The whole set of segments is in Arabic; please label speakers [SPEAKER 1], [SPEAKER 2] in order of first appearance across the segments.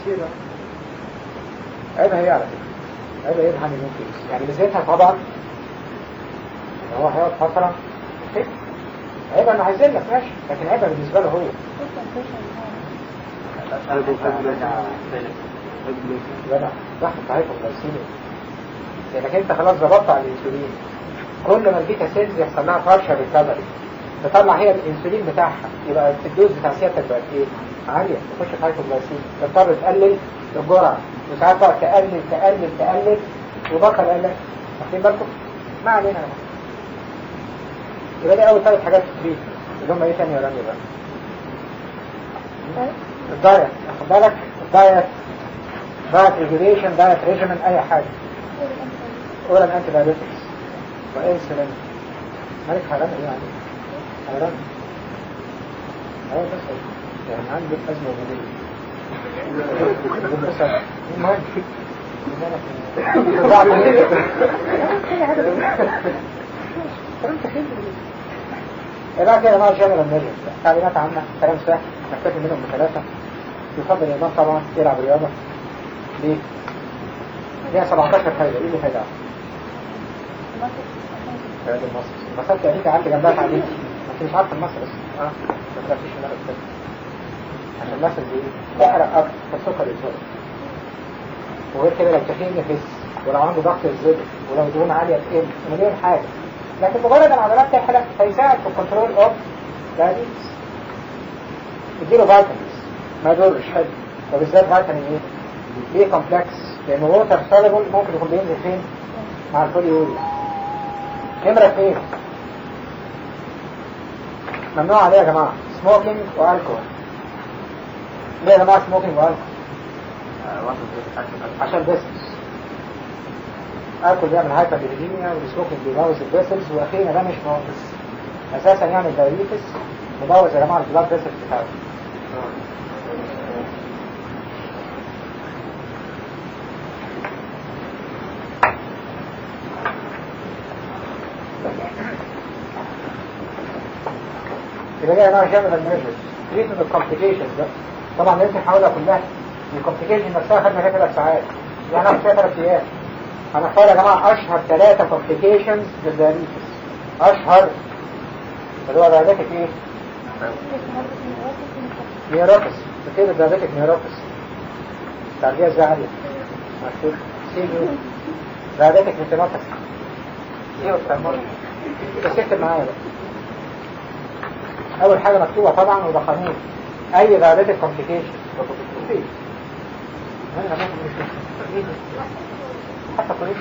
[SPEAKER 1] كتير عيبها هي على فكرة، عيبها ايه الهانيمون فيز؟ يعني ميزتها طبعا ان هو هيقعد فترة كده، عيبها انه هيزلك ماشي، لكن عيبها بالنسبة له هو لا ضغط هايبوغلايسيميا، لانك انت خلاص ظبطت على الانسولين. كل ما البيتا سيلز يحصل لها بارشال ريكفري تطلع هي الانسولين بتاعها، يبقى الدوز بتاع سيادتك بقت ايه؟ عالية، تخش في هايبوغلايسيميا، تضطر تقلل الجرعة، وساعات بقى تقلل وبطل قال لك واخدين بالكم؟ ما علينا بقى. يبقى دي اول 3 حاجات في التريت اللي هم ايه تاني يا رامي بقى؟ الدايت، واخد بالك؟ الدايت ريجوليشن، دايت ريجيمن، اي حاجة. اورال انتي بايوتكس وانسولين. مالك حرام ايه يعني؟ حرام. ايوه بس يعني عندي ازمة وجودية. المهم الآن كده ما جنرال النجم تعليمات عامة، كلام سهل نكتفي منهم ب3. يفضل الإمام طبعا يلعب رياضة. ليه؟ ليها 17 فايدة. ايه اللي فايدة؟ فايدة المصر المصر تقريبا عندي جنبها تعليم، انت مش عارف المصر بس ما تلاقيش من الأرض عشان المصر دي تحرق أكتر فالسكر يتزرق، وغير كده لو تخين يخس، ولو عنده ضغط يزيد، ولو دهون عالية تقل، مليون حاجة. لكن مجرد العضلات تحرق هيساعد في الكنترول اوف دايابيتس. اديله فيتامينز ما يضرش حلو، وبالذات فيتامين ايه؟ بي كومبلكس، لانه ووتر سوليبل ممكن يكون بينزل فين؟ مع البوليوريا. نمرة 2 ممنوع عليه يا جماعة سموكينج والكحول. ليه يا جماعة سموكينج والكحول؟ عشان بيسلز الكحول بيعمل هايبرليبيديميا، والسموكينج بيبوظ البيسلز، واخيرا ده مش ناقص اساسا يعمل دايابيتس، مبوظ يا جماعة البلاد بيسلز بتاعته. يبقى جاي نوع جامد الميرجز تريتمنت الكومبليكيشنز ده. طبعا لازم نحاولها كلها. الكومبليكيشن نفسها خدنا فيها 3 ساعات، يعني هناخد فيها 3 ايام. هنختار يا جماعه اشهر 3 كومبليكيشنز للدايابيتس. اشهر اللي هو دايابيتك ايه؟ نيوروباثي. كتير الدايابيتك نيوروباثي. تعرفيها ازاي عاليه؟ مكتوب سي يو دايابيتك نيوروباثي. ايه والترمول؟ بس اكتب معايا بقى. اول حاجة مكتوبة طبعا وده قانون، اي دايابيتك كومبليكيشن حتى قريش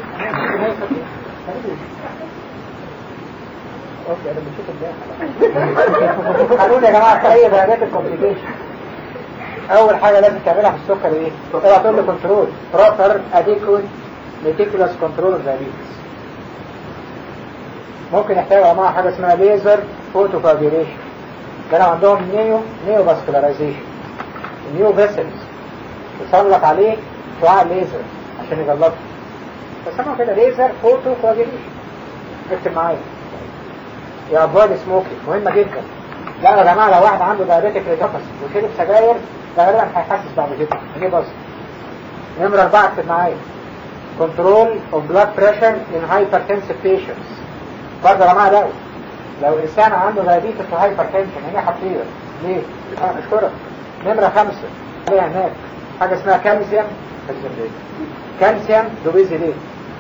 [SPEAKER 1] اوكي انا بنشوف الداخل. قانون يا جماعة في اي دايابيتك كومبليكيشن اول حاجة لازم تعملها في السكر ايه؟ اوعى تقول لي كنترول بروبر اديكوت ميتيكولاس كنترول اوف دايابيتس. ممكن يحتاج يا جماعة حاجة اسمها ليزر فوتو كوagulation. كانوا عندهم نيو فاسكولاريزيشن، نيو فيسلز يسلط عليه شعاع ليزر عشان يجلطه، فسموه كده ليزر فوتو كوagulation. اكتب معايا يا افويد سموكينج، مهمة جدا. لا يا جماعة لو واحد عنده دايابيتك ريتينوباثي وشرب سجاير ده غالبا هيحسس بعد كده ليه بس. نمرة 4 اكتب معايا كنترول اوف بلاد بريشر ان هايبرتنسيف بيشنتس. برضه يا جماعة لو إنسان عنده دايابيتس وهايبرتنشن هي خطيرة. ليه؟ اشكرك. نمرة 5 عليها هناك حاجة اسمها كالسيوم دوبيزيليت.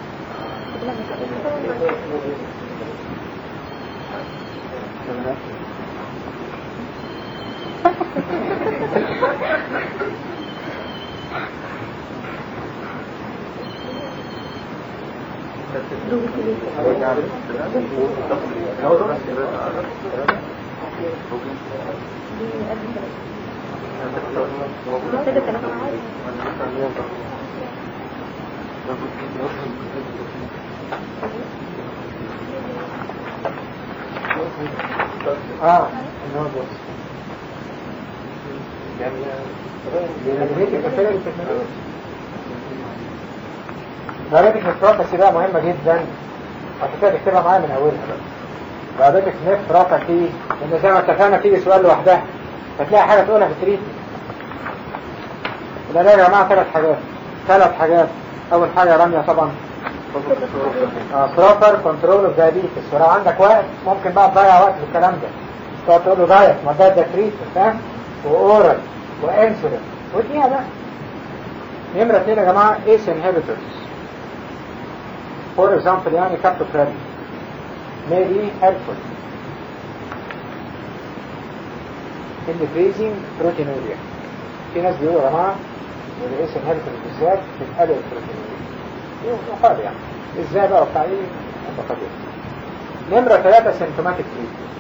[SPEAKER 1] دايابيتك نفروباثي بقى مهمة جدا، عشان كده تكتبها معايا من اولها بقى. دايابيتك نفروباثي لان زي ما اتفقنا تيجي سؤال لوحدها فتلاقي حاجة تقولها في التريتمنت. يبقى ده يا جماعة ثلاث حاجات. أول حاجة رمية طبعا proper control of diabetes. ولو عندك وقت ممكن بقى تضيع وقت في الكلام ده، تقعد تقول له دايت، ما ده تريتمنت، فاهم؟ وأورال وانسولين وديها بقى. نمرة 2 يا جماعة ACE inhibitors. for example يعني captopril may be helpful in decreasing proteinuria. في ناس بيقولوا يا جماعة ان ACE inhibitors بالذات بتقلل البروتينوريا. يقال يعني ازاي بقى وبتاع ايه؟ نمرة 3 symptomatic treatment.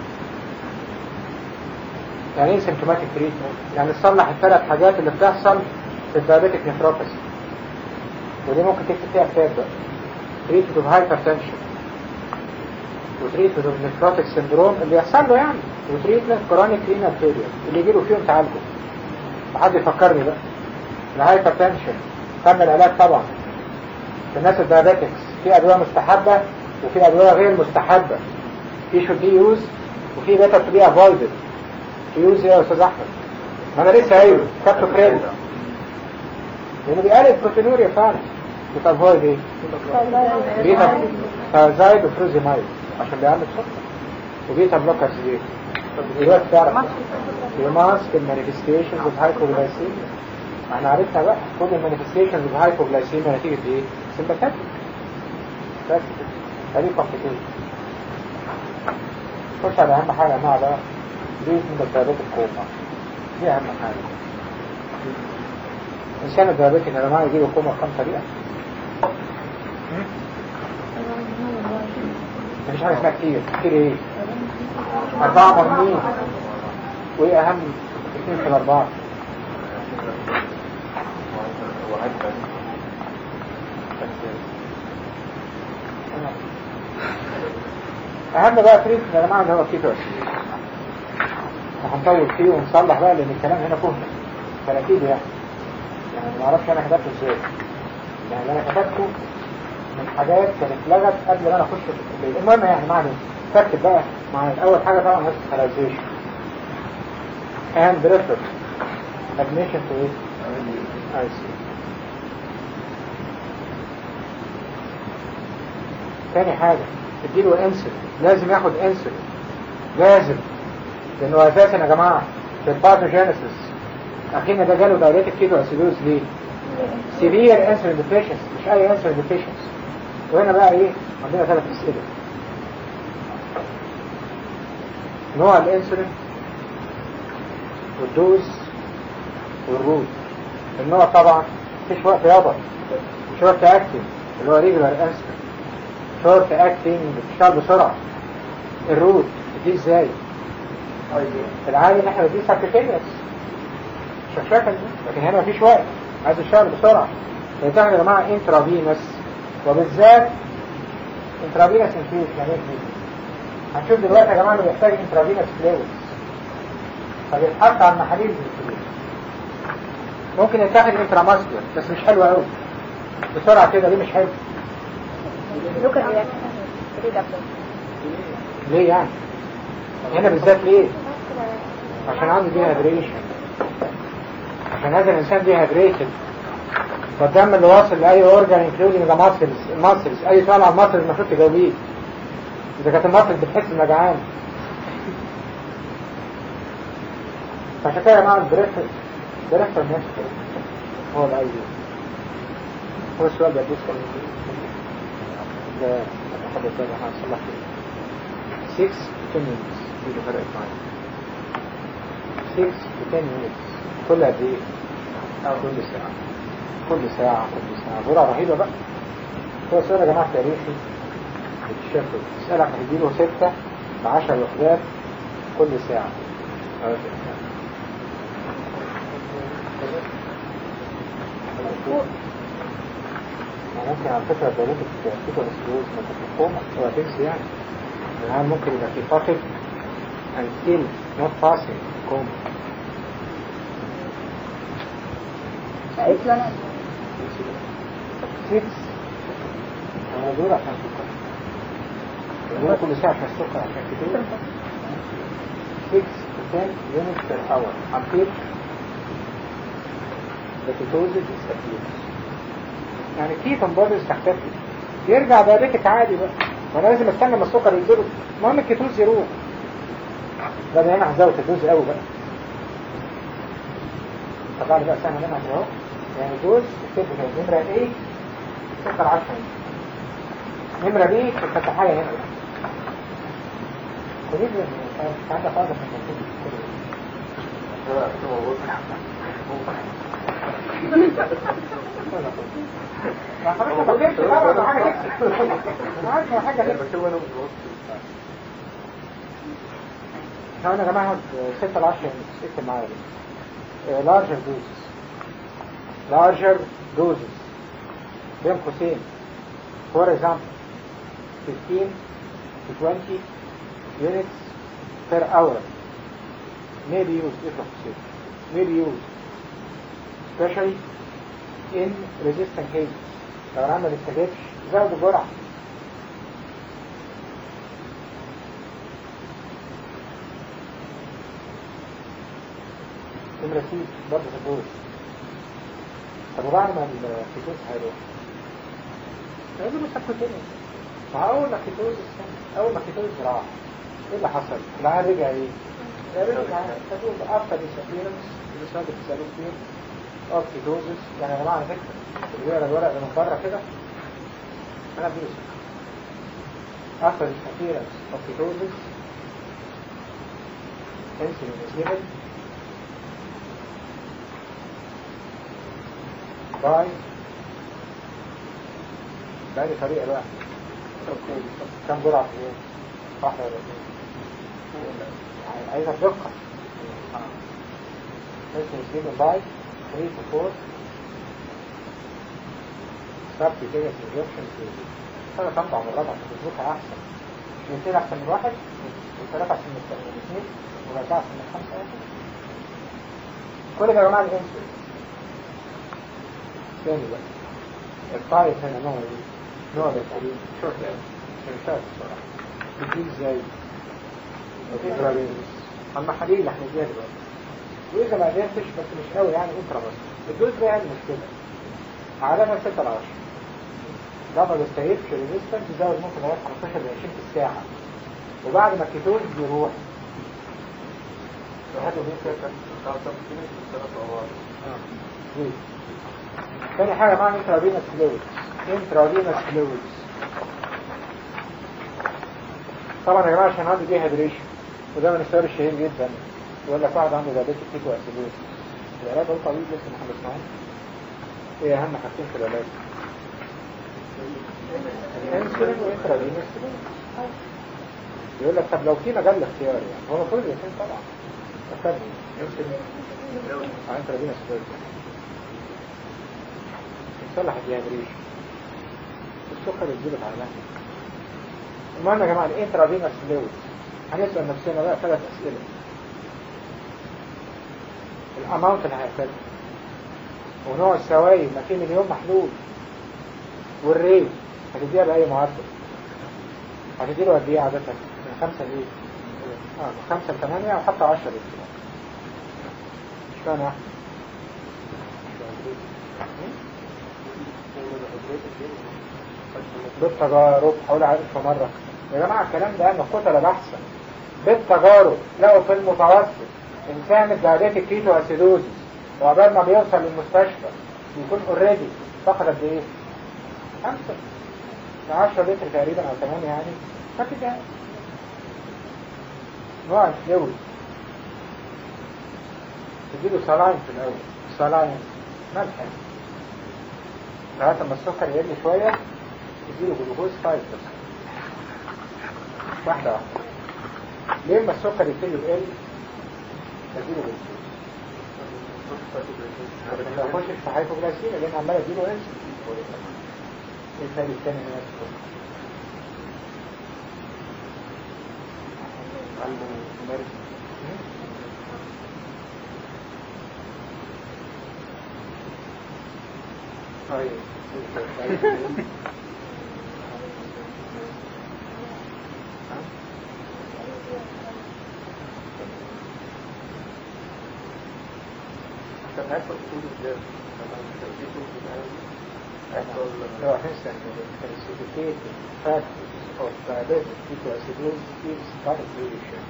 [SPEAKER 1] يعني ايه symptomatic treatment؟ يعني تصلح الثلاث حاجات اللي بتحصل في الدايابيتك نيفروباثي، ودي ممكن تكتب فيها كتاب بقى. treatment of hypertension، وتريتمنت اوف نيفروتيك سندروم اللي يحصل له يعني، وتريتمنت كرونيك رينال فيلير اللي يجي له فيهم تعالجه. وحد يفكرني بقى الهايبرتنشن تم العلاج طبعا في الناس الدايابيتكس، في ادويه مستحبه وفي ادويه غير مستحبه، في should be used وفي better to be avoided. to use يا استاذ احمد، ما انا لسه قايله كابتوبريل لانه بيقلل البروتينوريا فعلا. بتافويد ايه؟ بيتا ثايزايد وفروزيمايد عشان بيعمل سكر، وبيتا بلوكرز ايه؟ دلوقتي تعرف يماسك المانيفستيشنز اوف هايبوغلايسيميا. احنا عرفنا بقى كل المانيفستيشنز اوف هايبوغلايسيميا نتيجه ايه؟ سمباتيك. بس ادي كومبليكيشن. خش على اهم حاجه مع بقى دي من الدايابيتك كوما. دي اهم حاجه. الانسان الدايابيتك يا جماعه يجيله كوما بكام طريقه؟ مفيش حاجه اسمها كتير. كتير ايه؟ 4 مرمين. وايه اهم 2 في الاربعه؟ اهم بقى تريد يا جماعه اللي هو الكيتو اسيد. هنطول فيه ونصلح بقى لان الكلام هنا كهنه فاكيد يعني ما اعرفش انا كتبته ازاي. يعني انا كتبته من حاجات كانت لغت قبل ما انا اخش في الكليه. المهم يعني معنى فكت بقى مع اول حاجه طبعا هوسبيتاليزيشن and refer admission to it ICU. تاني حاجه تديله انسولين، لازم ياخد انسولين لازم، لانه اساسا يا جماعه في الباثوجينيسيس اخينا ده جاله دايريتك كيتو اسيدوز ليه؟ سيفير انسولين ديفيشنسي، مش اي انسولين ديفيشنسي. وهنا بقى ايه؟ عندنا 3 اسئله. نوع الانسولين والدوز والروت. النوع طبعا مفيش وقت يابا، شورت اكتنج اللي هو ريجولار انسولين، شورت اكتنج بتشتغل بسرعه. الروت دي ازاي؟ العادي ان احنا بديه سبكتينيوس شكشكه دي، لكن هنا مفيش وقت، عايز يشتغل بسرعه. فيتعمل يا جماعه انترافينوس، وبالذات انترافينوس انفيوجن. يعني ايه؟ هنشوف دلوقتي يا جماعه انه بيحتاج انترافينوس فلويد، فبيتحط على المحاليل بالفلويد. ممكن يتاخد انتراماسكولار بس مش حلو قوي بسرعه كده. ليه مش حلو؟ ليه يعني؟ هنا بالذات ليه؟ عشان عنده ديهايدريشن، عشان هذا الانسان ديهايدريتد، فالدم اللي واصل لاي اورجان انكلودينج ذا ماسلز اي سؤال عن الماسلز المفروض تجاوبيه. اذا كانت الماسلز بتحس انها جعان. فعشان كده يا جماعه البريفر نفسه هو الاي دي. هو السؤال ده بيسال ده اخد الثاني هنصلح فيه 6 to 10 minutes. دي فرق معايا 6 to 10 minutes كل قد ايه؟ كل ساعه كل ساعه. جرعه رهيبه بقى. هو السؤال يا جماعه تاريخي بتشوفه تسالك هتديله 6 ل 10 وحدات كل ساعه. ممكن على فكرة دلوقتي كيتو اسيدوز ممكن تقوم هو تنسي يعني الآن ممكن يبقى في فاقد and still not passing coma.
[SPEAKER 2] ايش لنا
[SPEAKER 1] 6 أنا دول عشان سكر دول كل ساعة عشان سكر عشان كتير 6 to 10 units per hour until الكيتوزيس يستفيد. يعني كيتون بوديز تختفي، يرجع دايبيتك عادي بقى. وانا لازم استنى لما السكر ينزل، المهم الكيتوز يروح. ده هنا هزود الدوز قوي بقى. طبعا بقى سنة منها اهو، يعني دوز اكتب كده نمرة ايه سكر 10، نمرة بي كانت حاجة هنا قريب مش عندك خالص من ما خلاص ما بجيبش بقى حاجة تكسب. انا عارف حاجة تكسب. احنا يا جماعة 6 ل 10 اكتب معايا دي. larger doses larger doses بين قوسين for example 15 to 20 units per hour may be used may be used especially in resistant cases. لو العمل ما بيستجابش زود الجرعة. نمرة سي برضه تدوز. طب وبعد ما الكيتوز هيروح هيقولوا له سكوتيني. مع أول ما الكيتوز راح ايه اللي حصل؟ العيال رجع ايه؟ رجع تدوز after disappearance بسبب التسالوكين of ketosis. يعني يا جماعة على فكرة اللي بيقرا الورق ده من بره كده أنا بديله سكر. after disappearance of ketosis insulin is given باي بأي طريقة بقى. كم جرعة في اليوم؟ واحدة ولا اثنين؟ عايزة بدقة. ممكن يجيب باي 3 to 4 subcutaneous injection في سنة 5 مرات عشان تظبطها أحسن. 2 أحسن من 1 و3 أحسن من 2 و4 أحسن من 5. كل ده يا جماعة الانسولين. تاني بقى الطايف هنا نوع ايه؟ نوع بالتالين شورت شورت بصراحة بتجيب ازاي؟ انترافينوس المحاليل اللي احنا اديها دلوقتي. واذا ما قدرتش بس مش قوي يعني انترافينوس. الدوز ده يعني مشكلة عادة 6 ل 10. ده ما بيستهيبش ريزيستنس يزود ممكن لغاية 15 ل 20 في الساعة. وبعد ما الكيتوز بيروح هاتوا مين كده؟ ثاني حاجة معنى انترافينوس فلويدز. طبعا يا جماعة عشان عنده دي هيدريشن وده من السؤال الشهير جدا. يقول لك واحد عنده دايابيتس كيتو اسيدوز العلاج هو طبيب لسه ما خلصناهوش. ايه اهم حاجتين في العلاج؟ الانسولين وانترافينوس فلويدز. يقول لك طب لو في مجال اختيار يعني هو المفروض الاثنين طبعا. استخدم انسولين انترافينوس فلويدز يصلح الديهيدريشن السكر يتظبط على نفسه. المهم يا جماعه الانترافينوس فلويدز هنسال نفسنا بقى 3 اسئله. الاماونت اللي هياخدها ونوع السوائل ما في مليون محلول والريت هتديها باي معدل؟ هتديله قد ايه عاده؟ من 5 ل 5 ل 8 او حتى 10 للكيلو. مش فاهم احنا بالتجارب حول عارف مرة يا جماعة الكلام ده أنا كتلة بحثا بالتجارب لقوا في المتوسط إنسان الدايابيتيك كيتو أسيدوزيس وعبال ما بيوصل للمستشفى يكون اوريدي فقد قد إيه؟ 5 ل 10 لتر تقريبا أو 8 يعني. فكده نوع الفلويد تديله سلاين في الأول. سلاين ملح لغاية ما السكر يقل شوية تديله جلوكوز 5 بس واحدة واحدة. ليه ما السكر يبتدي يقل تديله جلوكوز ما يخشش في هايبوغلايسيميا لأن عمال اديله انسولين. ايه الفرق الثاني من السكر؟
[SPEAKER 3] هيحصل خطوط ازاي؟
[SPEAKER 1] لو هنسى الكالسيفيكيت factors of diabetic ketoacidosis is calculation.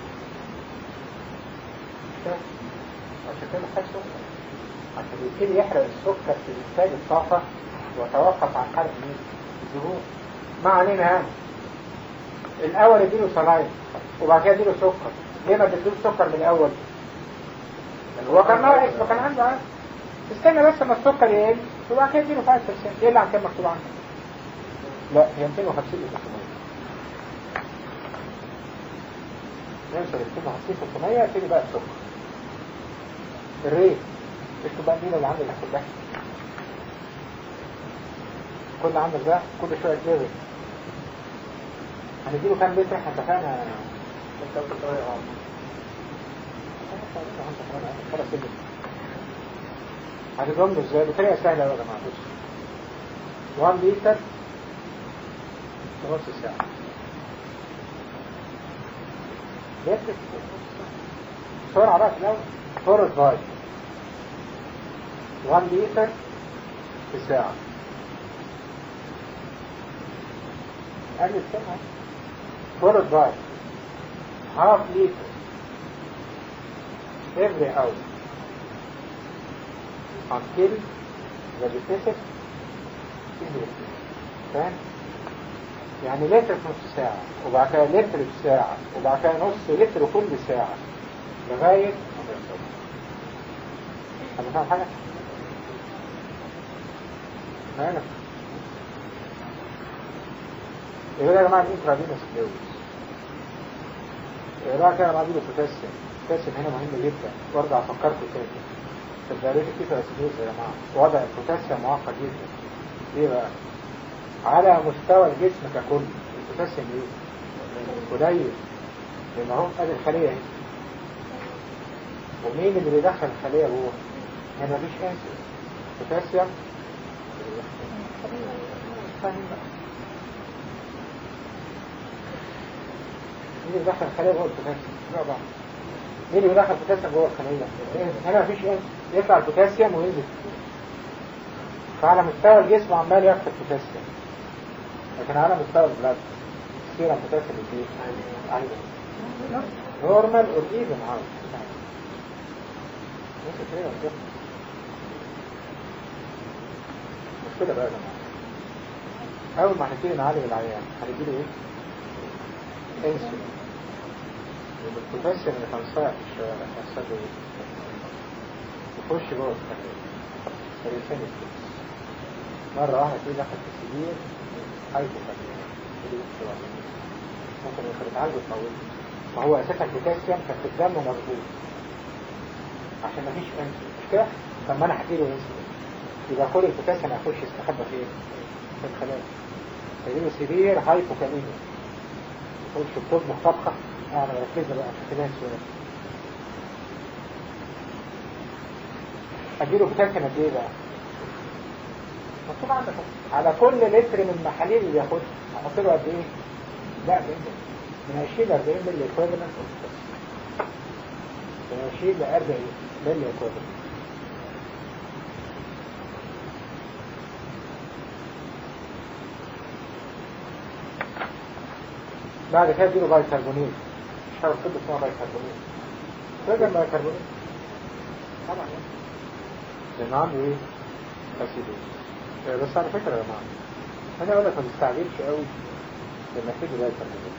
[SPEAKER 1] عشان كده محتاج سكر، عشان يبتدي يحرق السكر في إنتاج الطاقة ويتوقف عن حرق الدهون. ما علينا يعني الأول يديله صلاين وبعد كده يديله سكر. ليه ما تديله سكر من الأول؟ هو كان ناقص وكان عنده عادي. استنى بس ما السكر يقل وبعد كده يديله 5%. ايه اللي عن كام مكتوب عنه؟ لا هي 250 ل 300. نوصل 250 300 يبتدي بقى السكر. الريت اكتب بقى مين اللي عندك كلها. كل عندك ده كل شويه كده هنديله كام لتر احنا اتفقنا. هتضمن ازاي بطريقه سهله يا جماعه. بص 1 لتر في نص ساعه لتر بسرعه بقى في الاول. فور فايت 1 لتر في ساعه. قال السنة فور فايت half liter every hour until the deficit is reduced. فاهم؟ يعني لتر في نص ساعة وبعد كده لتر في ساعة وبعد كده نص لتر كل ساعة لغاية ما يوصل. أنا فاهم حاجة؟ مالك؟ يقول يا جماعة الانترافينوس فلويدز. يقول كده معديله بوتاسيوم. البوتاسيوم هنا مهم جدا وارجع افكركم تاني. في الدايريتك كيتواسيدوز يا جماعة وضع البوتاسيوم معقد جدا. ليه بقى؟ على مستوى الجسم ككل البوتاسيوم ايه؟ قليل. لان اهو ادي الخلية اهي. ومين اللي بيدخل الخلية جوه؟ هنا مفيش انسولين. بوتاسيوم مين اللي بيدخل الخلية جوه البوتاسيوم؟ مين اللي بيدخل البوتاسيوم جوه الخلية؟ هنا مفيش انسولين. يطلع البوتاسيوم وينزل. فعلى مستوى الجسم عمال يفقد بوتاسيوم. لكن على مستوى البلاد السيرم بوتاسيوم ايه؟ عالي. نورمال اور ايفن عالي. مش كده بقى يا جماعه. اول ما هنبتدي نعالج العيان هنديله ايه؟ انسولين. البوتاسيوم اللي كان صايع في الشوارع هيحصل له ايه؟ يخش جوه الخلية فيرسان الكيس. مرة واحدة تيجي دخل في السرير هايبوكاليميا. ممكن يتعالج ويطول. فهو اساسا البوتاسيوم كان في الدم مظبوط عشان مفيش انسولين. مش كده؟ طب ما انا هديله انسولين يبقى كل البوتاسيوم هيخش يستخبى فين؟ في الخلايا. فيجيله سرير هايبوكاليميا. يخش بطبخ طبخة. انا مركزة بقى عشان كده السؤال. اديله بوتاسيوم قد ايه بقى؟ مكتوب عندك على كل لتر من المحاليل اللي ياخدها هحط له قد ايه؟ لا من 20 ل 40 مللي ايكويفالنت من 20 ل 40 مللي ايكويفالنت. بعد كده اديله بايكربونات. مش عارف كده اسمها بايكربونات. فاكر بايكربونات؟ طبعا لان عنده ايه؟ اسيدوز. بس على فكرة يا جماعة انا اقول لك ما تستعجلش قوي لما تيجي بايكربونات.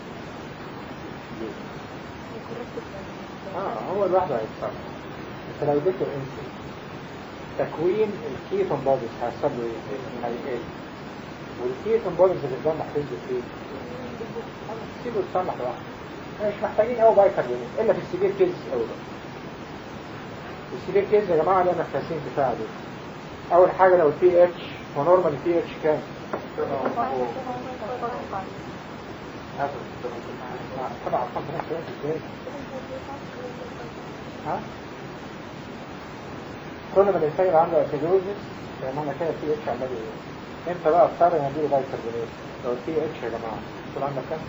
[SPEAKER 1] هو لوحده هيتصرف. انت لو اديته انسولين تكوين الكيتون بوديز هيحصل له ايه؟ هيقل. والكيتون بوديز اللي في الدم هتنزل فين؟ سيبه يتصلح لوحده. مش محتاجين قوي بايكربونات الا في السيفير كيز قوي بقى. السيفير كيز يا جماعه لنا التقسيم بتاعه دول. اول حاجه لو البي اتش ونورمال البي اتش كام؟ طبعا ارقام بنفس الوقت ازاي؟ كل ما الانسان يبقى عنده اسيدوزيس يعني معنى كده البي اتش عمال ايه؟ انت بقى اضطر نديله بايكربونات. لو البي اتش يا جماعه طول عندك كام؟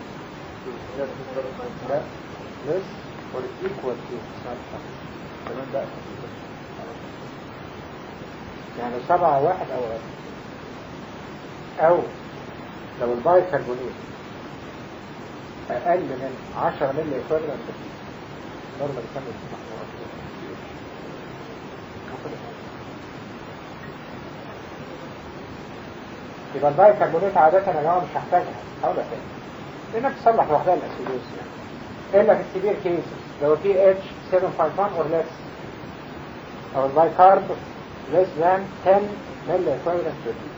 [SPEAKER 1] لا لس or equal to تمام بقى يعني 7 أو أقل، أو لو البايكربونات أقل من 10 مللي إكوادرانت برضه بيسمى يبقى البايكربونات عادة يا جماعة مش هحتاجها، هقولها تاني لأنها تصلح لوحدها الأسيدوز يعني، إلا في السيفير كيسز لو في اتش 7.1 or less أو البايكارب less than 10 مللي إكوادرانت per liter.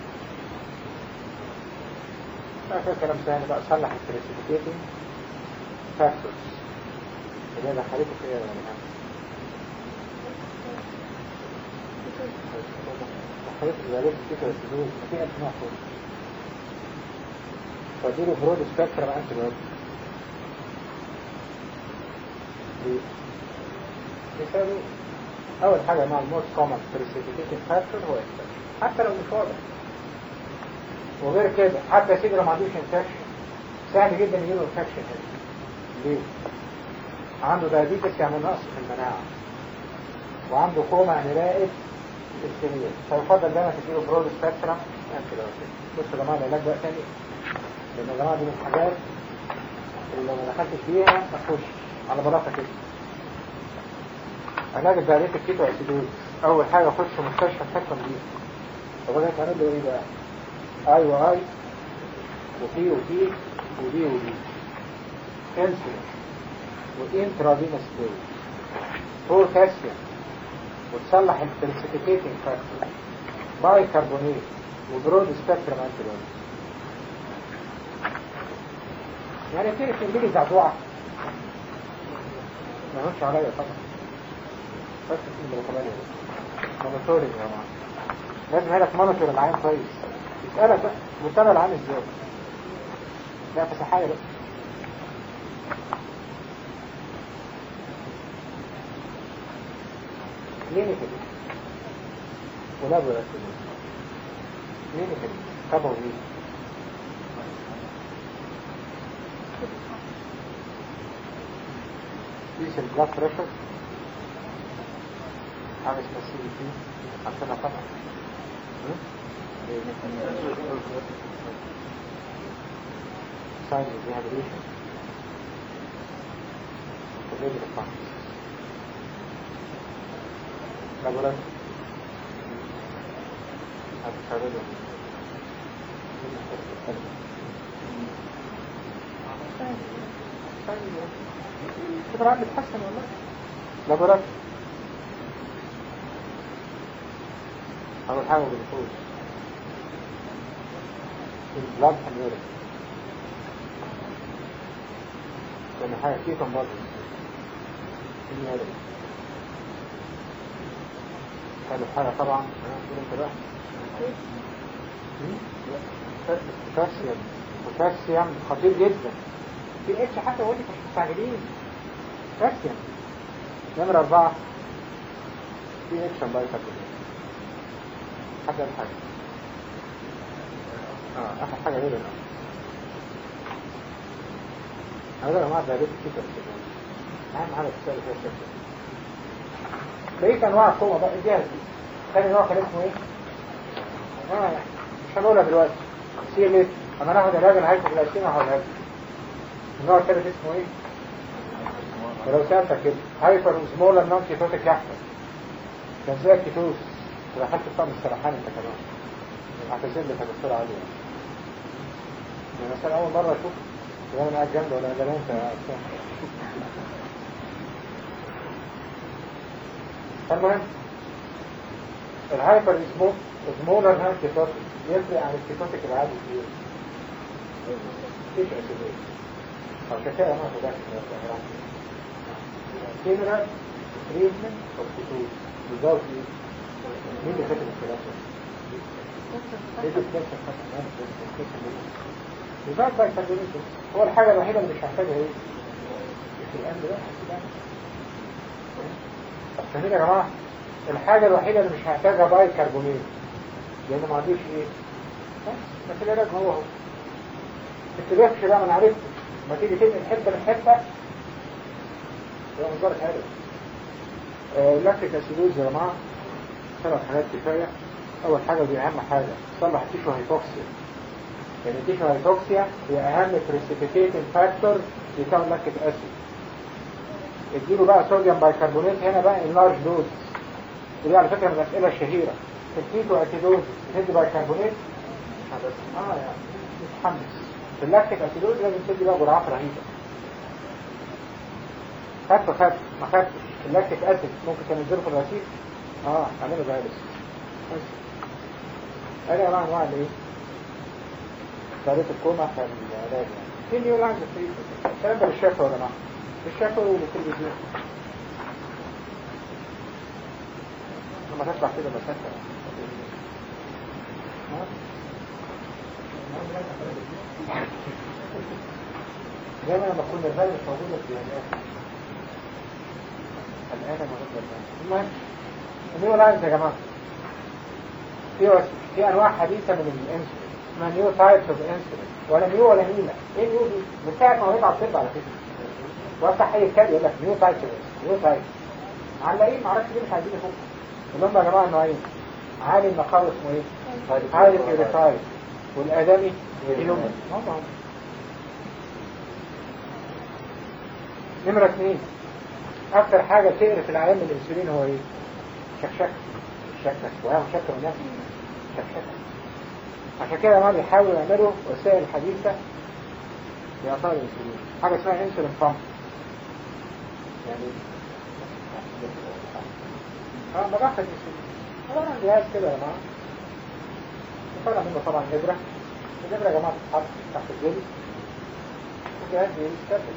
[SPEAKER 1] فاكر كلام سهل بقى، صلح البريسيبيتيتنج فاكتورز اللي هي دخلته في ايه ولا لا؟ دخلته في العلاج الكيتو والسلوك في ألف نوع فوق، فديله برود سبيكترم أنتي بايوتيك بيساوي أول حاجة مع الموست كومن بريسيبيتيتنج فاكتور هو انفكشن، حتى لو مش واضح. وغير كده حتى سيدي لو ما عندوش انفكشن سهل جدا يجيله انفكشن هنا. ليه؟ عنده دايابيتس يعني نقص في المناعة، وعنده كوما يعني راقد السرير، فيفضل دايما تديله برود سبيكترم انتي بايوتيك. بصوا يا جماعة العلاج بقى تاني، لأن يا جماعة دي من الحاجات اللي لو ما دخلتش فيها ما تخش على بلاطة كده. علاج الدايابيتك كيتو اسيدوز، أول حاجة أخش مستشفى الحكم دي، فبدأت أعمل له إيه بقى؟ اي واي وتي وتي ودي ودي انسولين وانترافينوس فلويد بوتاسيوم، وتصلح البريسيبيتيتنج فاكتور بايكربونات وبرود سبيكترم انتي بايوتيك. يعني كتير في انجليزي زعزوعة ما يهونش عليا طبعا، بس في الرقمانية مونيتورنج يا جماعة، لازم هلك مونيتور العين كويس، يسألك بقى متابع العين ازاي؟ لا في صحايا بقى. كلينيكال ولابوراتوري. كلينيكال تابعوا مين؟ قيس البلاد بريشر، عامل اسمه CBC عشان طبعا signs of rehabilitation regular practice. Laboratory هتتكرروا طبعا بتحسن والله. لابوراتوري أول حاجة بالفوز البلاد حميرة، لأن حاجة فيكم برضه إني هذا هذا حاجة طبعا أقول أنت بقى بوتاسيوم. بوتاسيوم خطير جدا، في اتش حتى أقول لك مش مستعجلين. بوتاسيوم نمرة 4 في اتش بايكربونات. حاجة الحاجة آخر حاجة هي الأمر هذا يا جماعة دايركت كيتو اسيدوز، أهم حاجة تسأل فيها الشكل. بقيت أنواع القوة بقى الجهاز دي. ثاني نوع كان اسمه إيه؟ مش هنقولها دلوقتي. سيليت أما ناخد الراجل الهايبوغلايسيميا هقولها لك. النوع الثالث اسمه إيه؟ ولو سألتك كده هايبر وسمولر نون كيتوتيك يحصل كان زي الكيتوز، ودخلت في طعم السرحان أنت كمان هتسيب لك الدكتور علي يعني مثلا أول مرة أشوف وأنا قاعد جنبه ولا ده أنت المهم الهايبر سمولر نون كيتوتيك يفرق عن الكيتوتيك العادي في ايه؟ مفيش اسيدوز او كفايه ما تدخل جنرال تريتمنت اوف كيتوز بالظبط. مين اللي كاتب الكلام ده؟ ايه بالظبط بقى الكربونات هو الحاجه الوحيده اللي مش محتاجها ايه؟ الان ده فاهمين يا جماعه؟ الحاجه الوحيده اللي مش محتاجها بقى الكربونات لأنه ما عندوش إيه بس العلاج هو التباكش بقى من عرفته ما تيجي تنقل حتة من حتة هو مجرد هذا لاكتيك أسيدوز يا جماعة 3 حاجات كفاية اول حاجة ودي اهم حاجة تصلح التيشو هايبوكسيا. يعني التيشو هايبوكسيا هي اهم precipitating factor بتاع لاكتيك اسيد. اديله بقى صوديوم بايكربونات هنا بقى in large dose. ودي على فكرة من الاسئلة الشهيرة في الكيتو اسيدوز بتدي بايكربونات بس يعني متحمس. في اللاكتيك اسيدوز لازم تدي بقى جرعات رهيبة. خدت ما خدتش اللاكتيك اسيد ممكن تنزله في الرصيف اعمله دايلس بس. ادي انواع الايه؟ طريقة الكوما في العلاج يعني. في نيو لاينز في الكلام ده بالشفا ولا لا؟ بالشفا والتلفزيون. لما تطلع كده مسافة دايما لما تكون الفيروس موجودة في العلاج الآن موجودة المهم النيو لاينز يا جماعة في أنواع حديثة من الانسولين اسمها نيو تايبس اوف انسولين ولا نيو ولا نيلة. ايه نيو دي؟ من ساعة ما وقع الطب على فكرة وافتح اي كتاب يقول لك نيو تايبس نيو تايبس معلقين معرفش ليه مش عايزين يفوقوا. اللي هم يا جماعة نوعين عالي النقاء اسمه ايه؟ عالي البيوريفايد والآدمي الهيومن. هم نمرة 2 أكثر حاجة تقرف العيان من الأنسولين هو إيه؟ شكشكة. الشكشكة وهي مشكة والناس شكشكة. عشان كده ما بيحاولوا يعملوا وسائل حديثة لإعطاء الأنسولين. حاجة اسمها انسولين بامب. يعني مضخة الأنسولين. طبعا جهاز كده يا جماعة. يطلع منه طبعا إبرة. الإبرة يا جماعة تتحط تحت الجلد. الجهاز بيستقبل.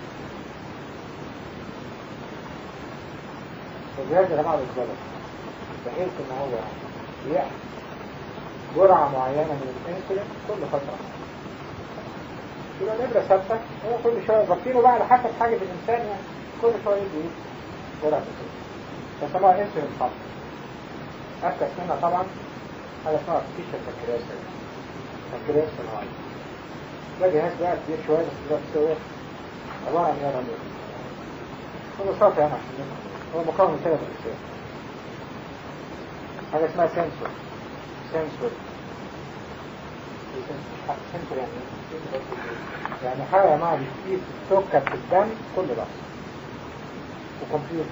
[SPEAKER 1] الجهاز يا جماعة بيتظبط بحيث ان هو يحمل جرعة معينة من الانسولين كل فترة. يبقى الإبرة ثابتة هو كل شوية ضغطينه بقى على حسب حاجة الإنسان يعني كل شوية يدي جرعة انسولين. فسموها انسولين بامب. أسكت منها طبعا حاجة اسمها ارتفيشال بنكرياس. بنكرياس صناعي. ده جهاز بقى كبير شوية بس ده بتسوي عبارة عن يارا مير. ببساطة يعني عشان نفهم. هو مكون من 3 أجزاء. حاجة اسمها سنسور. سنسور يعني حاجة يا جماعة بتقيس السكر في الدم كل لحظة. وكمبيوتر.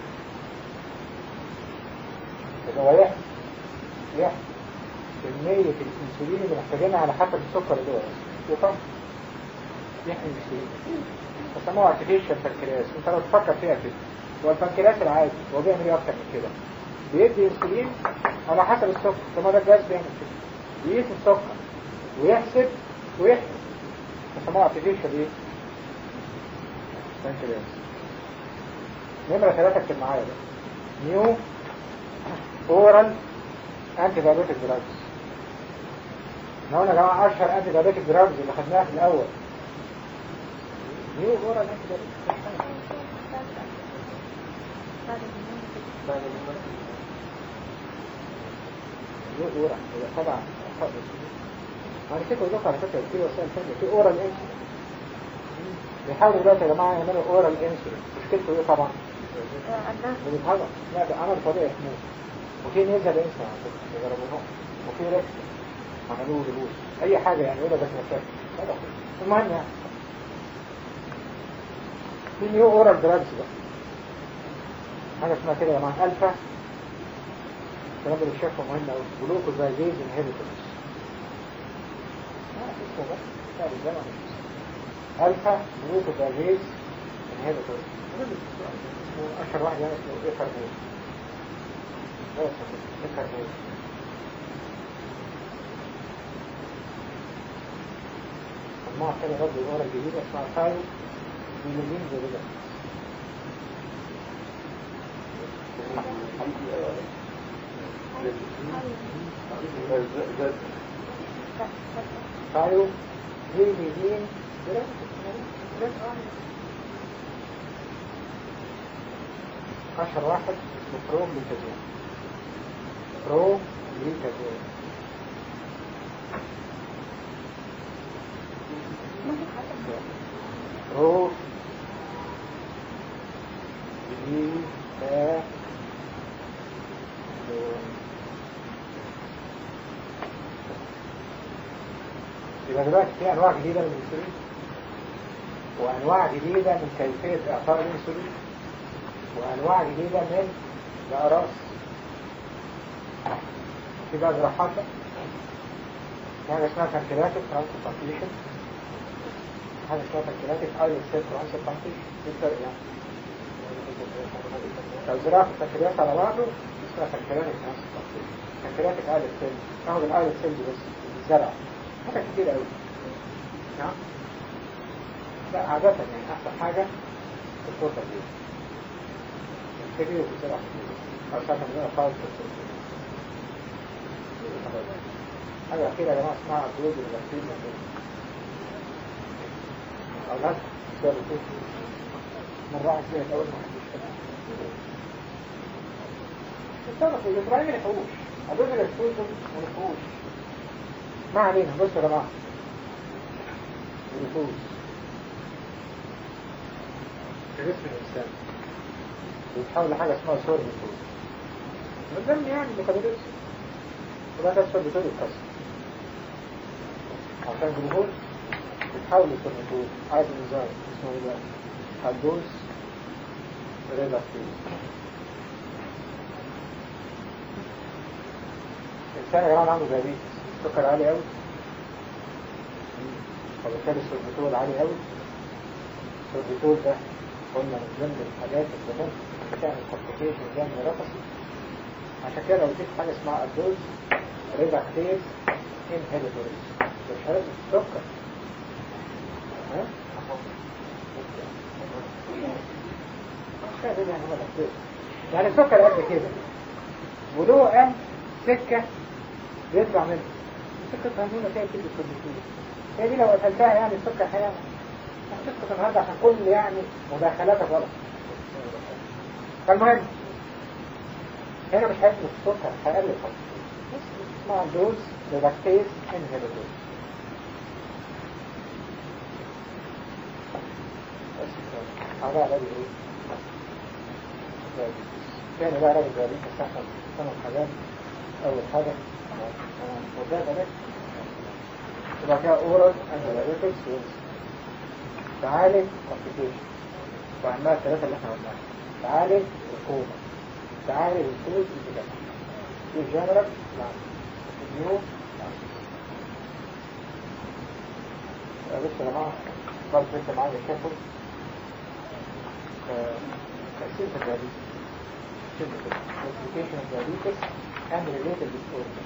[SPEAKER 1] اللي هو يحسب كمية الانسولين اللي محتاجينها على حسب السكر اللي هو يطم يحمي الانسولين. فسموه ارتفيشال بنكرياس. انت لو تفكر فيها كده هو البنكرياس العادي هو بيعمل ايه اكتر من كده؟ بيدي انسولين على حسب السكر. ثم ده الجهاز بيعمل كده يقيس السكر ويحسب ويحسب. فسموه ارتفيشال ايه؟ بنكرياس. نمرة 3 اكتب معايا ده نيو اورال انتي دايابيتيك دراجز. احنا قلنا يا جماعه اشهر انتي دايابيتيك دراجز اللي خدناها في الاول نيو اورال انتي دايابيتيك. نيو اورال هي طبعا انا كده اقول لكم على فكره في وسائل ثانيه في اورال انسولين. بيحاولوا دلوقتي يا جماعه يعملوا اورال انسولين. مشكلته ايه طبعا؟ بيتهضم. لا ده عمل طبيعي حموض. وفي نيزة الانسان على فكره يجربوها. وفي ريكس عملوه لبوس اي حاجة يعني ولا بس مشاكل. المهم يعني في نيو اورال دراجز بقى حاجة اسمها كده يا جماعة الفا. الكلام اللي شافه مهم قوي جلوكوزايديز انهبيتورز. اسمه بس بتاع الزمن الفا جلوكوزايديز انهبيتورز. اشهر واحد يعني اسمه ايفرميز. ايفرميز مجموعة تانية برضه الأورا الجديدة اسمها فايو ميلومين زي كده فايو ميلومين أشهر واحد اسمه بروم ليتازون. بروم ليتازون رو ليتازون يبقى دلوقتي في انواع جديدة من الانسولين وانواع جديدة من كيفية اعطاء الانسولين وانواع جديدة من الاقراص. في بقى جراحات حاجة اسمها كالكولاتيف ترانسبلانتيشن، حاجة اسمها كالكولاتيف ايلت سيل ترانسبلانتيشن. ايه الفرق يعني؟ لو زراعة الكالكولات على بعضه اسمها كالكولاتيف ترانسبلانتيشن. كالكولاتيف ايلت سيل تاخد الايلت سيل دي بس الزرع حاجة كتير قوي. نعم؟ لا عادة يعني احسن حاجة في الفرصة دي كبير في الزراعة أو ساعة من الأطفال في السلسلة. حاجة أخيرة يا جماعة اسمها الجوز والغسيل أو لا سؤال الكوز مرة واحد فيها الأول ما حدش الطرف الإسرائيلي ما يحوش أدوز الكوز ما يحوش. ما علينا بصوا يا جماعة الكوز في جسم الإنسان بيتحول لحاجة اسمها سور بطول والدم يعني ميتابوليزم وبعد كده السور بطول يتكسر عشان جلوكوز بيتحول لسور بطول عايز انزيم اسمه ايه بقى؟ هالدوز ريلاكتيز. الإنسان يا جماعة عنده دايابيتس السكر عالي قوي وبالتالي السور بطول عالي قوي. السور بطول ده قلنا من ضمن الحاجات اللي ممكن بتعمل كومبليكيشن جامد رقصي. عشان كده لو اديت حاجه اسمها الدوز ريدكتيز انهبيتورز مش هيبقى السكر ها؟ يعني السكر قد كده وله سكه بيطلع منه سكه هرمونه فيها كل الكومبليكيشن. هي دي لو قتلتها يعني السكر هيعمل هتسكت النهارده عشان كل يعني مداخلاتك غلط. فالمهم هنا مش هيقلل السكر هيقلل خالص اسمها دوز ريدكتيز انهبيتور. هذا علاج ايه؟ تاني بقى علاج الدايابيتس استحسن 8 حاجات. اول حاجة وده علاج يبقى فيها اورال انتيبيوتكس تعالج كومبليكيشن وعندها الثلاثة اللي احنا قلناها. تعالج الكوما تعالج الكوز الجديد الجنرال النيو بص يا جماعة برضه انت معايا شافوا تأثير الدايابيتس complication of diabetes and related disorders.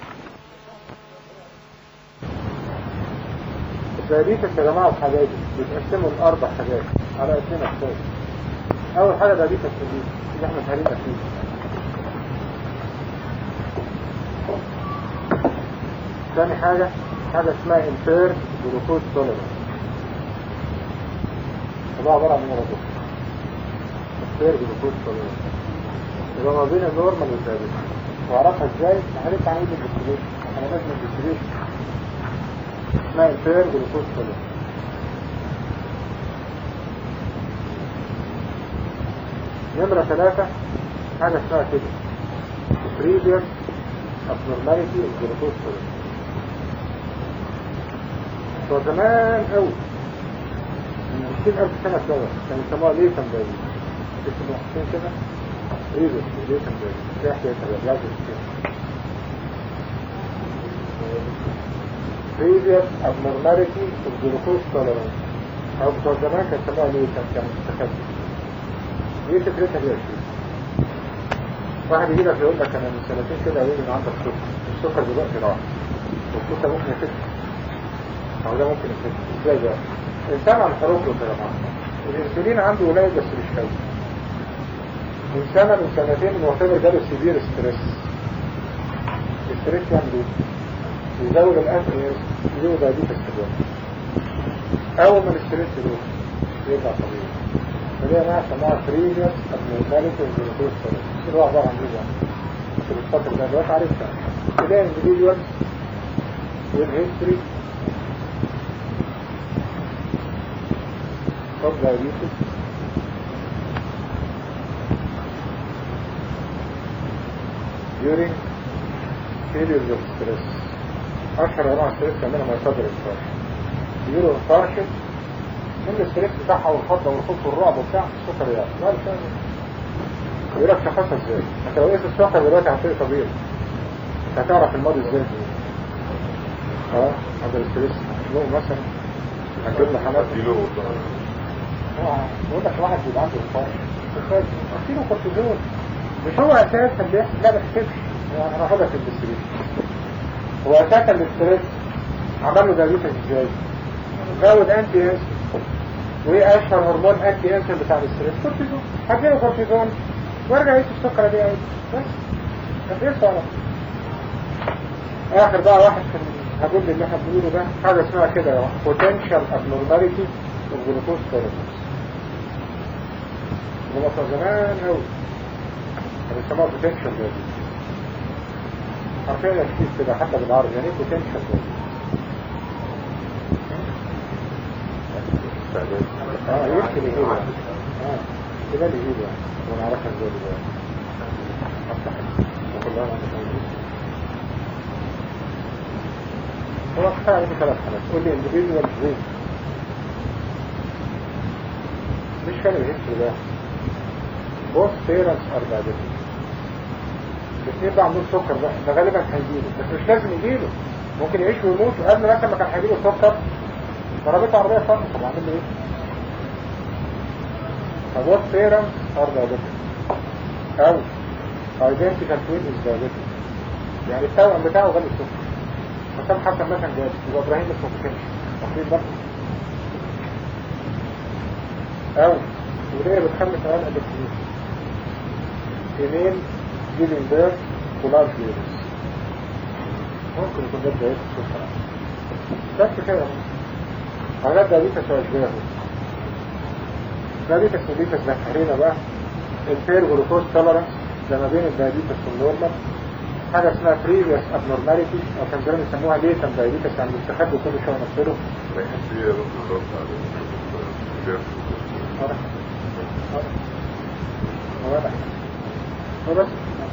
[SPEAKER 1] الدايابيتس يا جماعة الحاجات بيتقسموا لأربع حاجات على 2 أقسام. أول حاجة دايابيتس اللي احنا اتهرينا فيه. ثاني حاجة اسمها impaired glucose tolerance. ده عبارة عن مرض impaired glucose tolerance. يبقى ما بين النورمال والدايابيتس. وعرفها ازاي؟ هنبقى عامل الديستريشن. انا لازم الديستريشن اسمها impaired glucose tolerance. نمرة 3 حاجة اسمها كده previous abnormality of glucose tolerance. زمان قوي من 20,000 سنة سوا كانوا يسموها ليه كان باين اسمه حسين كده previous ليه كان باين ايه حكاية الرجاج previous abnormality of glucose tolerance او بتوع زمان كان يسموها ليه كان مستخدم. ايه فكرتها دي يا شيخ؟ واحد يجي لك يقول لك انا من سنتين كده قايل ان عندك سكر، السكر دلوقتي راح والسكر ممكن يفك او ده ممكن يفك. ازاي بقى؟ الانسان عم تروح له يا جماعه الانسولين عنده قليل بس مش قوي. من سنه من سنتين من وقتها جاله سيفير ستريس. الستريس يعمل ايه؟ يزود الاكل يزود دايابيتس كده. اول ما الستريس يروح يرجع طبيعي. فدي انا سماها بريفيوس ابنورماليتي اوف جلوكوز توليرنس. اللي هو عباره عن ايه بقى؟ في الفتره ده دلوقتي عرفتها. تلاقي انديفيدوال with history of diabetes during periods of stress. اشهر انواع الستريس عندنا مصادر الستريس يجيله انفارشن من الستريس بتاعها والخضة والخوف والرعب وبتاع السكر يعني لا مش عارف يقول لك شخصها ازاي؟ انت لو قيس السكر دلوقتي هتلاقي طبيعي انت هتعرف الماضي ازاي؟ هذا الستريس له مثلا هتجيب له حالات بقول لك واحد بيبقى عنده انفارشن اديله كورتيزون مش هو اساسا بيحصل لا ما تحسبش انا هاخدها في الاستريس هو اساسا الاستريس عمل له دايبيتس ازاي؟ زود انتي انسولين وايه اشهر هرمون انتي انسولين بتاع الاستريس؟ كورتيزون هديله كورتيزون وارجع اقيس السكر دي عادي بس هتقيسه على اخر بقى واحد في هقول اللي احنا بنقوله ده حاجه اسمها كده potential abnormality of glucose tolerance ده زمان قوي بيسموها potential diabetes عارفين كتير كده حتى بالعربي يعني potential diabetes يمكن يجيبها كده اللي يجيبها ونعرفها ازاي دلوقتي افتح وكلها عندك هو اختار عليك 3 حالات قول لي individual risk مش فارق الهيستوري ده both parents are diabetic الاثنين بقى عندهم سكر بقى ده غالبا هيجيله بس مش لازم يجيله ممكن يعيش ويموت وقبل مثلا ما كان هيجيله سكر ضربته عربية فرق طب عامل ايه؟ فبوث parents are diabetic او identical twin is diabetic يعني التوأم بتاعه غالي السكر حسام حسن مثلا جاب يبقى ابراهيم اسمه كنش تقريبا برضه او وليه بتخلف عيال ادكتين ايميل جيلين بير ولارج بيرز ممكن يكون ده بداية السكر بس كده حالات دايبيتس واشباهه دايبيتس وديتس ذكرينا بقى الفير جلوكوز تولرنس ده ما بين الدايبيتس والنورمال حاجة اسمها previous abnormality او كان زمان يسموها latent diabetes يعني بيستخدوا كل شوية نفسه هو بس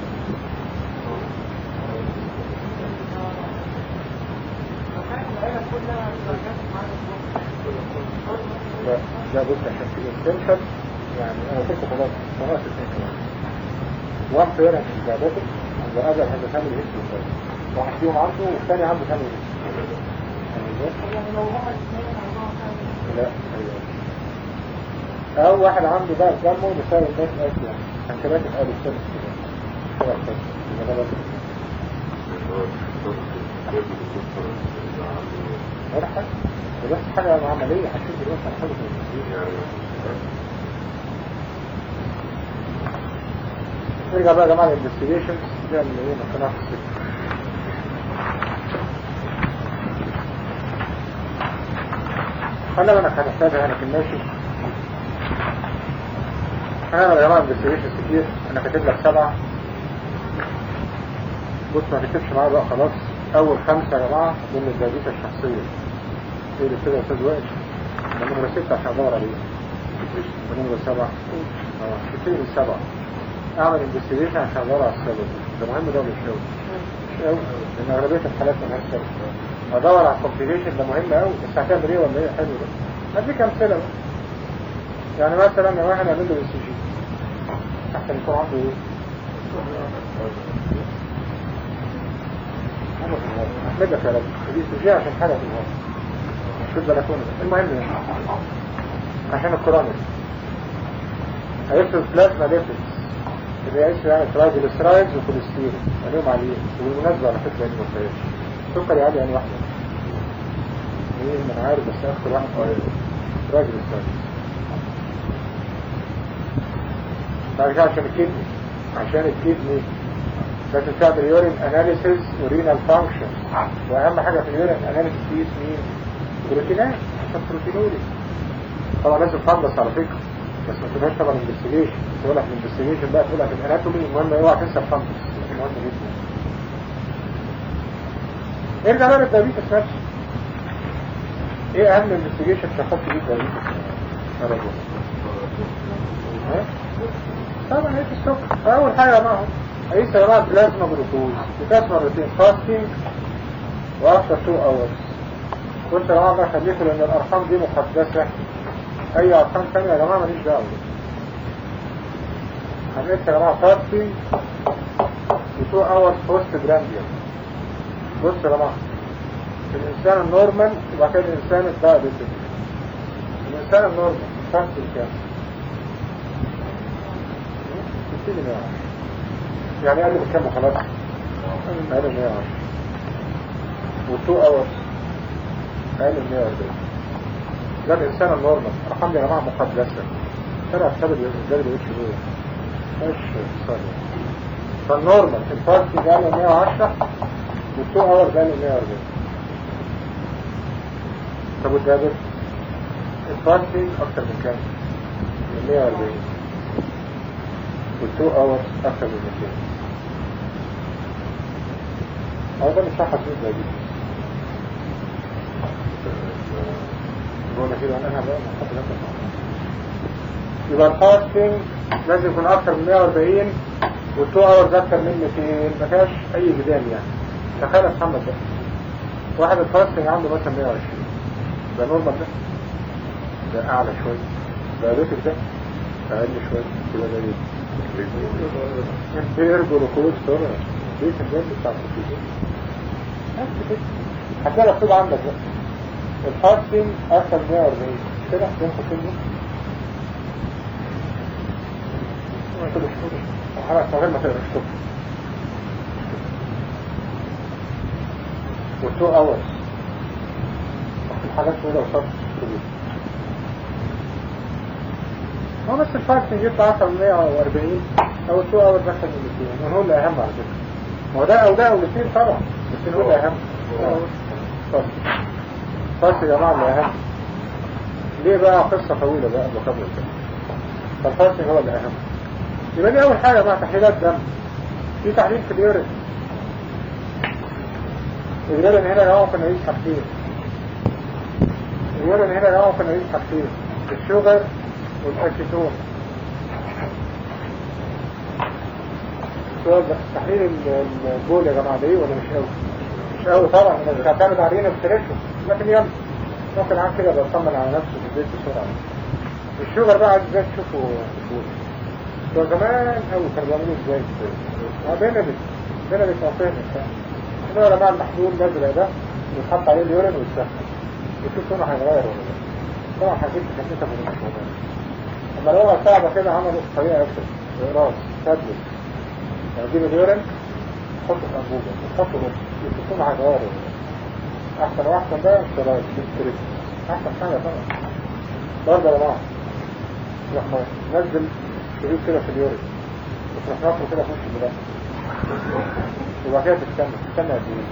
[SPEAKER 1] لا بص عشان في الانتنشن يعني انا قلت خلاص خلاص الانتنشن واحد فيرا في الجاباتك وقابل هذا ثاني الهيستوري واحد فيهم عنده والثاني عنده ثاني الهيستوري لا او واحد عنده بقى دمه بسبب الناس اصلا عشان كده تبقى له السنس كده ده بس مرحب بس حاجة عملية هتشوف دلوقتي عن حاجة نرجع بقى يا جماعة الانفستيجيشن دي اللي هي مكانها في السكة انا هنحتاجها هنا في الماشي انا يا جماعة الانفستيجيشن كتير انا كاتب لك 7 بص ما تكتبش معايا بقى خلاص اول 5 يا جماعة ضمن الدايبيتس الشخصية ايه اللي كده يا استاذ وائل ده نمرة 6 عشان ادور عليه ده نمرة 7 كتير 7 اعمل انفستيجيشن عشان ادور على السبب ده مهم ده مش قوي لان اغلبية الحالات مالهاش سبب ادور على الكومبليكيشن ده مهم قوي بس هتعمل ايه ولا ايه حلو ده هديك امثله بقى يعني مثلا لو واحد عامل له ECG عشان يكون عنده ايه؟ احمد لك يا رب ECG عشان حاجه في الهواء مش في البلكونه المهم يعني عشان الكورونيك هيفرز بلازما ليبيدز اللي يعيش يعني ترايجليسرايدز وكوليسترول عليهم عاليين وبالمناسبه على فكره انه ما فيهاش السكر عالي يعني واحده ايه ما انا عارف بس اكتر واحد ترايجليسرايدز بعد كده عشان الكدني لازم تعمل يورين اناليسيس ورينال فانكشن واهم حاجه في اليورين اناليسيس دي مين؟ بروتينات عشان بروتينوري طبعا لازم تخلص على فكره بس ما تبقاش طبعا انفستيجيشن تقول لك الانفستيجيشن بقى تقول لك الاناتومي المهم اوعى تنسى الفانكشن مهم جدا ارجع بقى للدايبيتس نفسه ايه اهم انفستيجيشن شخصت بيه الدايبيتس طبعا هيك السكر فاول حاجه معهم هيقيس يا جماعه بلازما جلوكوز بتاعت مرتين فاستنج وافتر 2 hours
[SPEAKER 3] بص يا جماعة بقى خليكم لأن الأرقام دي مقدسة. أي أرقام تانية يا جماعة ماليش دعوة. هنقلت يا جماعة فارسي و2 hours post grandium. بص يا جماعة الإنسان النورمال يبقى كده الإنسان الدايابيتيك. الإنسان النورمال فارسي كام؟ 60 يعني أقل بكام وخلاص؟ أقل من 110 و2 hours أقل من 140. ده الإنسان النورمال. الأرقام دي يا جماعة مقدسة. ترى الثابت الجاري بيقولش دول مش صحيح. فالنورمال الفارسي قال 110 و2 hours قال 140. طب والدابت الفارسي أكتر من كام؟ من 140 و2 hours أكتر من 200. هذا مش صح حدود دي. بقولنا كده أنا بقى نحط لك. يبقى الفاستنج لازم يكون أكتر من 140 و2 hours أكتر من 200. ما فيهاش أي جدال يعني. تخيل محمد ده واحد الفاستنج عنده مثلا 120 ده نورمال ده أعلى شوية. ده ريتك ده أقل شوية كده ده ايه؟ امبير جلوكوز طبعا دي الجنب بتاع الكوكيزين نفس كده. هتلاقي مكتوب عندك بقى الفاستنج أكتر من 140 كده هتنخد كده وحرق من غير ما تقرأ الشطب و2 hours الحاجات كده وصلت كده. هو بس الفاستنج يطلع أكتر من 140 أو 2 hours أكتر من 200 وهو اللي أهم على فكرة. هو ده أو ده أو الاثنين طبعا بس هو اللي أهم. فاستنج يا جماعة اللي أهم. ليه بقى قصة طويلة بقى بقبل كده. فالفاستنج هو اللي أهم. يبقى دي أول حاجة بقى تحليلات دم. في تحليل في اليورين. اليورين هنا يا ممكن نعيش حاجتين. اليورين هنا يا ممكن نعيش حاجتين. الشوغر والأكيتون. تحليل البول يا جماعة ده ايه ولا مش قوي؟ مش قوي طبعا انا مش هعتمد علينا بسرعته لكن يلا ممكن اعمل كده بطمن على نفسه في البيت بسرعة. الشوغر بقى عايز ازاي تشوفه ده زمان قوي كانوا بيعملوا ازاي بينا بيتوفينا هنا يا جماعة المحلول الازرق ده بيتحط عليه اليورين ويتسخن ويشوف لونه هيغير ولا لا. طبعا حاجات كثيرة من المحلولات. اما لو صعبة كده عملوا طريقة اكتر اقراص تابلت يعني جيب اليورين تحطه في انبوبة وتحطه نص يشوف لونه هيغير ولا لا. احسن واحسن ده الشرايط بالستريك احسن حاجة طبعا. برضه يا جماعة تروح نزل شريط كده في اليورين وتروح ناطره كده في وش البلاد وبعد كده تستنى قد ايه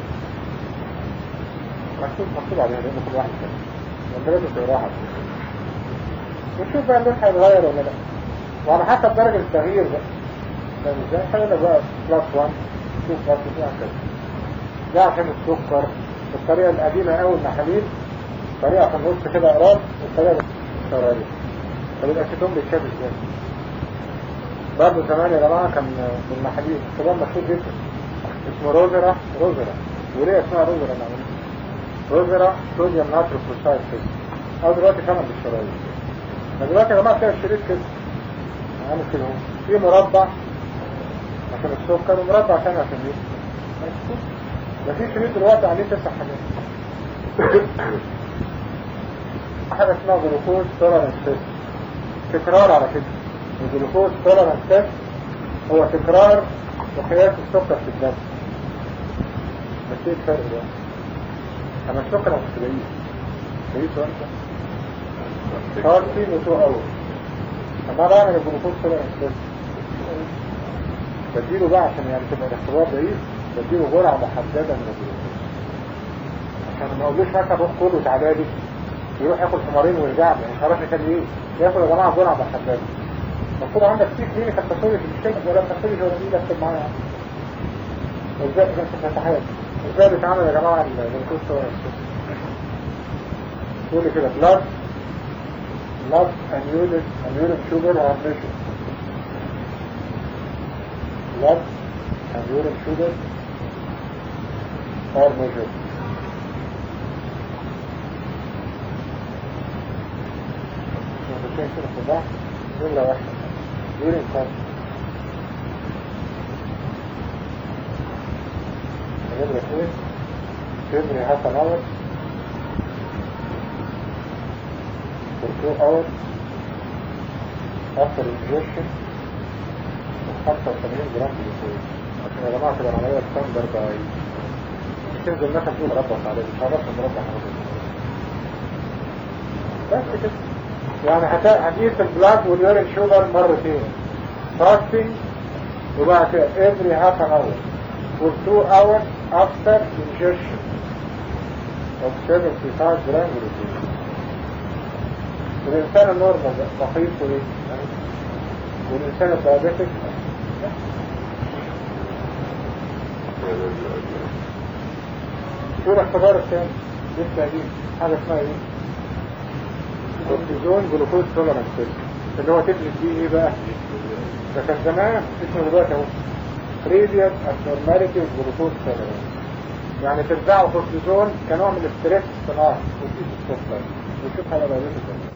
[SPEAKER 3] مكتوب عليها لان كل واحد كده وانت لازم تقراها ونشوف بقى اللون هيتغير ولا لا وعلى حسب درجة التغيير بقى فاهم ازاي؟ خلينا بقى بلس 1 2 بلس 2 كده ده عشان السكر الطريقة القديمة قوي المحاليل طريقة في النص كده اقراص والطريقة الشرارية. طب الأكيتون بيتشاف ازاي؟ برضه زمان يا جماعة كان في المحاليل اختبار مشهور جدا اسمه روزرا وليه اسمها روزرا نعمل روزرا صوديوم ناترو بروسايد كده او دلوقتي كمان بالشرايط. دلوقتي يا جماعة كده الشريط كده عامل كده اهو في مربع عشان السكر ومربع ثاني عشان ايه؟ ده في شريط دلوقتي عليه 9 حاجات. حاجة اسمها جلوكوز تولرانس تيست تكرار على كده. الجلوكوز تولرانس تيست هو تكرار وقياس السكر في الدم. بس ايه الفرق ده؟ انا السكر مش تلاقيه وانت فارسي و2 hours. اما بعمل الجلوكوز تولرانس تيست بديله بقى عشان يعني تبقى الاختبار بعيد بديله جرعة محددة من الجلوكوز عشان ما اقولوش مثلا روح كله تعالى يروح ياكل حمارين ويرجع له مش عارف كان ايه ياكل يا جماعه جرعه محدده. المفروض عندك في كلينيكال باثولوجي في الشركه ولا باثولوجي ولا دي اكتب معايا ازاي بتتحقق ازاي بيتعامل يا جماعه الجلوكوز تقول لي كده بلاد and urine sugar are measured. Blood and urine sugar are measured. عشان كده في بعض نمرة واحدة يورين كونسنت. نمرة اثنين every half an hour for 2 hours after ingestion of 85 جرام جلوكوز. عشان يا جماعة تبقى العملية ستاندرد عايز تنزل نفس دول مربط عليه مش عارف مربط عليه بس كده. يعني هتقيس البلاد واليورين شوجر مرتين فاستنج وبعد كده every half an hour for 2 hours after ingestion of 75 جرام جلوكوز. والإنسان النورمال نقيسه ايه؟ والإنسان الدايابيتك شو الاختبار الثاني؟ لسه دي حاجة اسمها ايه؟ كورتيزون جلوكوز تولرانس تيست اللي هو تدرس بيه ايه بقى؟ ده كان زمان اسمه دلوقتي اهو previous abnormality of glucose tolerance. يعني ترجعوا كورتيزون كنوع من الاستريس صناعي وتقيس السكر وتشوف حاجة بقى